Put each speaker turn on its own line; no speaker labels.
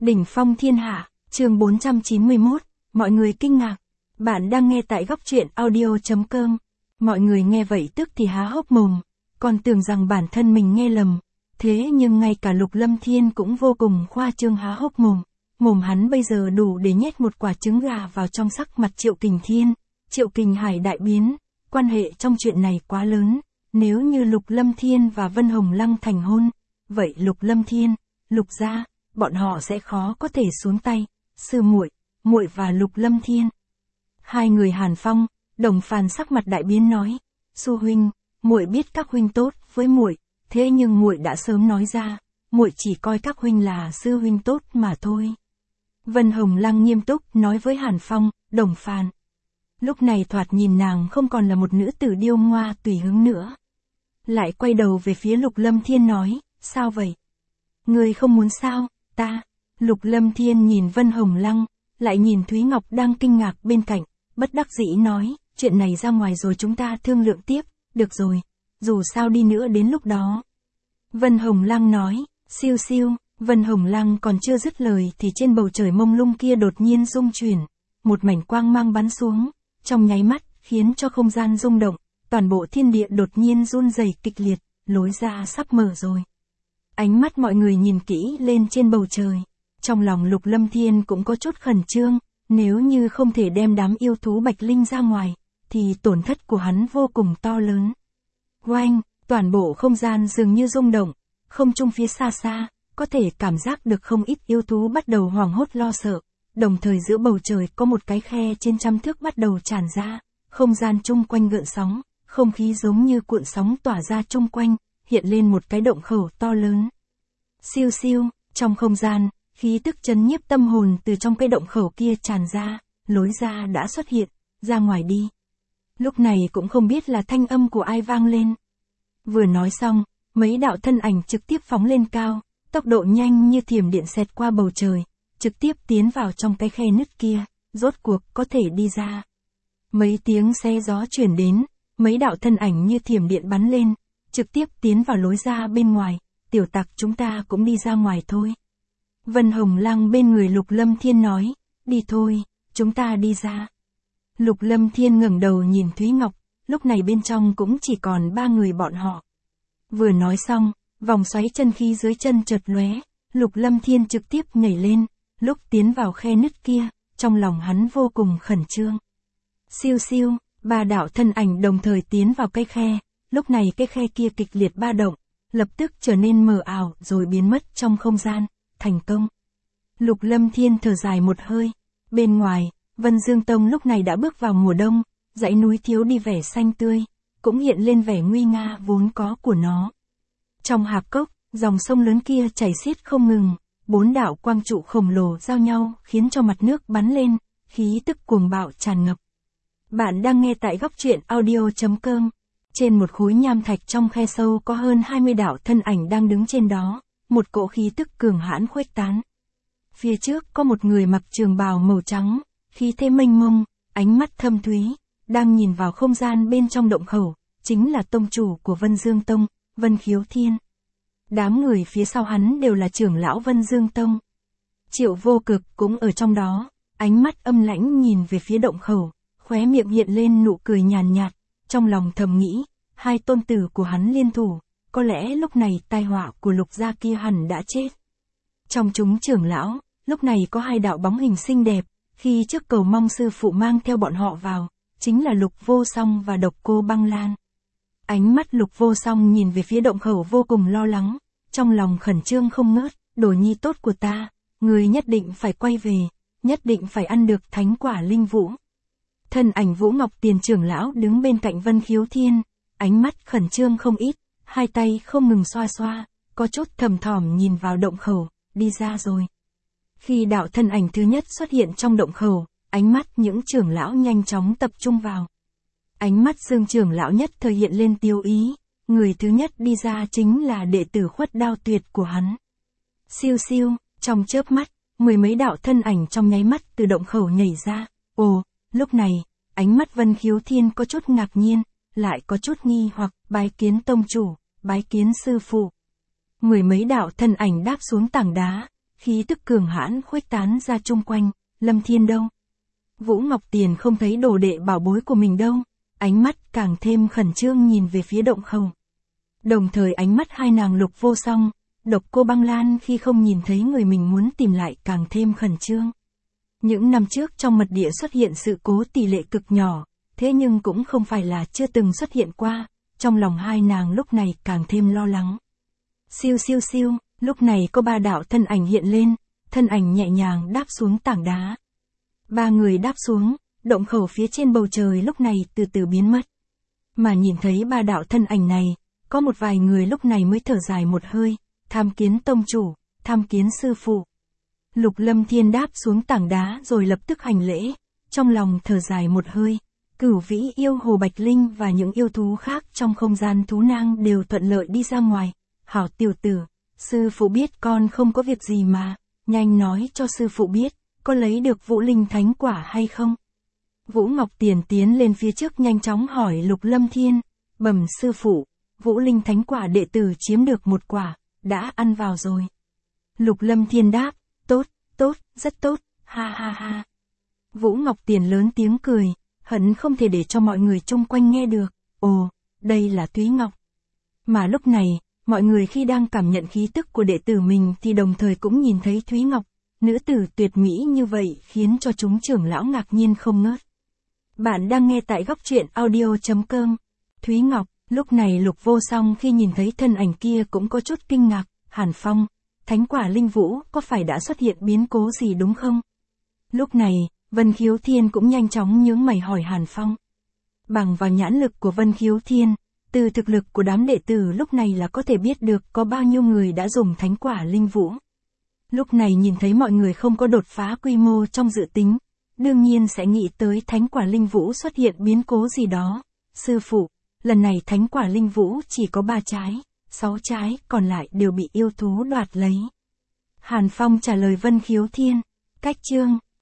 Đỉnh phong thiên hạ, chương 491, mọi người kinh ngạc. Bạn đang nghe tại góc truyện audio.com. Mọi người nghe vậy tức thì há hốc mồm, còn tưởng rằng bản thân mình nghe lầm. Thế nhưng ngay cả Lục Lâm Thiên cũng vô cùng khoa trương há hốc mồm. Mồm hắn bây giờ đủ để nhét một quả trứng gà vào trong sắc mặt Triệu Kình Thiên. Triệu Kình Hải đại biến, quan hệ trong chuyện này quá lớn. Nếu như Lục Lâm Thiên và Vân Hồng Lăng thành hôn, vậy Lục Lâm Thiên, Lục gia, bọn họ sẽ khó có thể xuống tay. Sư muội, muội và Lục Lâm Thiên. Hai người Hàn Phong, Đồng Phàn sắc mặt đại biến nói, "Sư huynh, muội biết các huynh tốt với muội, thế nhưng muội đã sớm nói ra, muội chỉ coi các huynh là sư huynh tốt mà thôi." Vân Hồng Lăng nghiêm túc nói với Hàn Phong, Đồng Phàn. Lúc này thoạt nhìn nàng không còn là một nữ tử điêu ngoa tùy hứng nữa. Lại quay đầu về phía Lục Lâm Thiên nói, "Sao vậy? Ngươi không muốn sao?" "Ta." Lục Lâm Thiên nhìn Vân Hồng Lăng, lại nhìn Thúy Ngọc đang kinh ngạc bên cạnh, bất đắc dĩ nói, "Chuyện này ra ngoài rồi chúng ta thương lượng tiếp." "Được rồi, dù sao đi nữa đến lúc đó." Vân Hồng Lăng nói, "Siêu siêu." Vân Hồng Lăng còn chưa dứt lời thì trên bầu trời mông lung kia đột nhiên rung chuyển, một mảnh quang mang bắn xuống, trong nháy mắt, khiến cho không gian rung động, toàn bộ thiên địa đột nhiên run rẩy kịch liệt, lối ra sắp mở rồi. Ánh mắt mọi người nhìn kỹ lên trên bầu trời, trong lòng Lục Lâm Thiên cũng có chút khẩn trương, nếu như không thể đem đám yêu thú Bạch Linh ra ngoài, thì tổn thất của hắn vô cùng to lớn. Oanh, toàn bộ không gian dường như rung động, không trung phía xa xa, có thể cảm giác được không ít yêu thú bắt đầu hoảng hốt lo sợ, đồng thời giữa bầu trời có một cái khe trên trăm thước bắt đầu tràn ra, không gian chung quanh gợn sóng, không khí giống như cuộn sóng tỏa ra chung quanh, hiện lên một cái động khẩu to lớn. Siêu siêu, trong không gian, khí tức chấn nhiếp tâm hồn từ trong cái động khẩu kia tràn ra, lối ra đã xuất hiện, "Ra ngoài đi." Lúc này cũng không biết là thanh âm của ai vang lên. Vừa nói xong, mấy đạo thân ảnh trực tiếp phóng lên cao, tốc độ nhanh như thiểm điện xẹt qua bầu trời, trực tiếp tiến vào trong cái khe nứt kia, rốt cuộc có thể đi ra. Mấy tiếng xe gió chuyển đến, mấy đạo thân ảnh như thiểm điện bắn lên, trực tiếp tiến vào lối ra bên ngoài, "Tiểu tặc chúng ta cũng đi ra ngoài thôi." Vân Hồng Lăng bên người Lục Lâm Thiên nói, "Đi thôi, chúng ta đi ra." Lục Lâm Thiên ngẩng đầu nhìn Thúy Ngọc, lúc này bên trong cũng chỉ còn 3 người bọn họ. Vừa nói xong, vòng xoáy chân khí dưới chân chợt lóe, Lục Lâm Thiên trực tiếp nhảy lên, lúc tiến vào khe nứt kia, trong lòng hắn vô cùng khẩn trương. Siêu siêu, 3 đạo thân ảnh đồng thời tiến vào cái khe, lúc này cái khe kia kịch liệt ba động, lập tức trở nên mờ ảo rồi biến mất trong không gian, thành công. Lục Lâm Thiên thở dài một hơi, bên ngoài, Vân Dương Tông lúc này đã bước vào mùa đông, dãy núi thiếu đi vẻ xanh tươi, cũng hiện lên vẻ nguy nga vốn có của nó. Trong hạp cốc, dòng sông lớn kia chảy xiết không ngừng, 4 đạo quang trụ khổng lồ giao nhau khiến cho mặt nước bắn lên, khí tức cuồng bạo tràn ngập. Bạn đang nghe tại góc truyện audio.com. Trên một khối nham thạch trong khe sâu có hơn 20 đạo thân ảnh đang đứng trên đó, một cỗ khí tức cường hãn khuếch tán. Phía trước có một người mặc trường bào màu trắng, khí thế mênh mông, ánh mắt thâm thúy, đang nhìn vào không gian bên trong động khẩu, chính là tông chủ của Vân Dương Tông, Vân Khiếu Thiên. Đám người phía sau hắn đều là trưởng lão Vân Dương Tông. Triệu Vô Cực cũng ở trong đó, ánh mắt âm lãnh nhìn về phía động khẩu, khóe miệng hiện lên nụ cười nhàn nhạt, trong lòng thầm nghĩ, hai tôn tử của hắn liên thủ, có lẽ lúc này tai họa của Lục gia kia hẳn đã chết. Trong chúng trưởng lão, lúc này có 2 đạo bóng hình xinh đẹp, khi trước cầu mong sư phụ mang theo bọn họ vào, chính là Lục Vô Song và Độc Cô Băng Lan. Ánh mắt Lục Vô Song nhìn về phía động khẩu vô cùng lo lắng, trong lòng khẩn trương không ngớt, "Đồ nhi tốt của ta, người nhất định phải quay về, nhất định phải ăn được thánh quả linh vũ." Thân ảnh Vũ Ngọc Tiền trưởng lão đứng bên cạnh Vân Khiếu Thiên, ánh mắt khẩn trương không ít, hai tay không ngừng xoa xoa, có chút thầm thỏm nhìn vào động khẩu, "Đi ra rồi." Khi đạo thân ảnh thứ nhất xuất hiện trong động khẩu, ánh mắt những trưởng lão nhanh chóng tập trung vào. Ánh mắt Dương trưởng lão nhất thời hiện lên tiêu ý, người thứ nhất đi ra chính là đệ tử Khuất Đao Tuyệt của hắn. Siêu siêu, trong chớp mắt, 10 mấy đạo thân ảnh trong nháy mắt từ động khẩu nhảy ra. Ồ, lúc này, ánh mắt Vân Khiếu Thiên có chút ngạc nhiên, lại có chút nghi hoặc, "Bái kiến tông chủ, bái kiến sư phụ." 10 mấy đạo thân ảnh đáp xuống tảng đá, khí tức cường hãn khuếch tán ra chung quanh. Lâm Thiên đâu? Vũ Ngọc Tiền không thấy đồ đệ bảo bối của mình đâu, ánh mắt càng thêm khẩn trương nhìn về phía động khẩu. Đồng thời ánh mắt hai nàng Lục Vô Song, Độc Cô Băng Lan khi không nhìn thấy người mình muốn tìm lại càng thêm khẩn trương. Những năm trước trong mật địa xuất hiện sự cố tỷ lệ cực nhỏ, thế nhưng cũng không phải là chưa từng xuất hiện qua, trong lòng hai nàng lúc này càng thêm lo lắng. Siêu siêu siêu, lúc này có ba đạo thân ảnh hiện lên, thân ảnh nhẹ nhàng đáp xuống tảng đá. Ba người đáp xuống, động khẩu phía trên bầu trời lúc này từ từ biến mất. Mà nhìn thấy ba đạo thân ảnh này, có một vài người lúc này mới thở dài một hơi, tham kiến tông chủ, tham kiến sư phụ. Lục Lâm Thiên đáp xuống tảng đá rồi lập tức hành lễ, trong lòng thở dài một hơi. Cửu Vĩ yêu hồ Bạch Linh và những yêu thú khác trong không gian thú nang đều thuận lợi đi ra ngoài. Hảo tiểu tử, sư phụ biết con không có việc gì mà, nhanh nói cho sư phụ biết, có lấy được Vũ Linh Thánh Quả hay không? Vũ Ngọc Tiền tiến lên phía trước nhanh chóng hỏi Lục Lâm Thiên, bẩm sư phụ, Vũ Linh Thánh Quả đệ tử chiếm được một quả, đã ăn vào rồi. Lục Lâm Thiên đáp, tốt, tốt, rất tốt, ha ha ha. Vũ Ngọc Tiền lớn tiếng cười, hận không thể để cho mọi người chung quanh nghe được, ồ, đây là Thúy Ngọc. Mà lúc này, mọi người khi đang cảm nhận khí tức của đệ tử mình thì đồng thời cũng nhìn thấy Thúy Ngọc, nữ tử tuyệt mỹ như vậy khiến cho chúng trưởng lão ngạc nhiên không ngớt. Bạn đang nghe tại góc truyện audio.com. Thúy Ngọc, lúc này Lục Vô Song khi nhìn thấy thân ảnh kia cũng có chút kinh ngạc, Hàn Phong, Thánh Quả Linh Vũ có phải đã xuất hiện biến cố gì đúng không? Lúc này, Vân Khiếu Thiên cũng nhanh chóng nhướng mày hỏi Hàn Phong. Bằng vào nhãn lực của Vân Khiếu Thiên, từ thực lực của đám đệ tử lúc này là có thể biết được có bao nhiêu người đã dùng Thánh Quả Linh Vũ. Lúc này nhìn thấy mọi người không có đột phá quy mô trong dự tính, đương nhiên sẽ nghĩ tới Thánh Quả Linh Vũ xuất hiện biến cố gì đó. Sư phụ, lần này Thánh Quả Linh Vũ chỉ có 3 trái, 6 trái còn lại đều bị yêu thú đoạt lấy. Hàn Phong trả lời Vân Khiếu Thiên, cách chương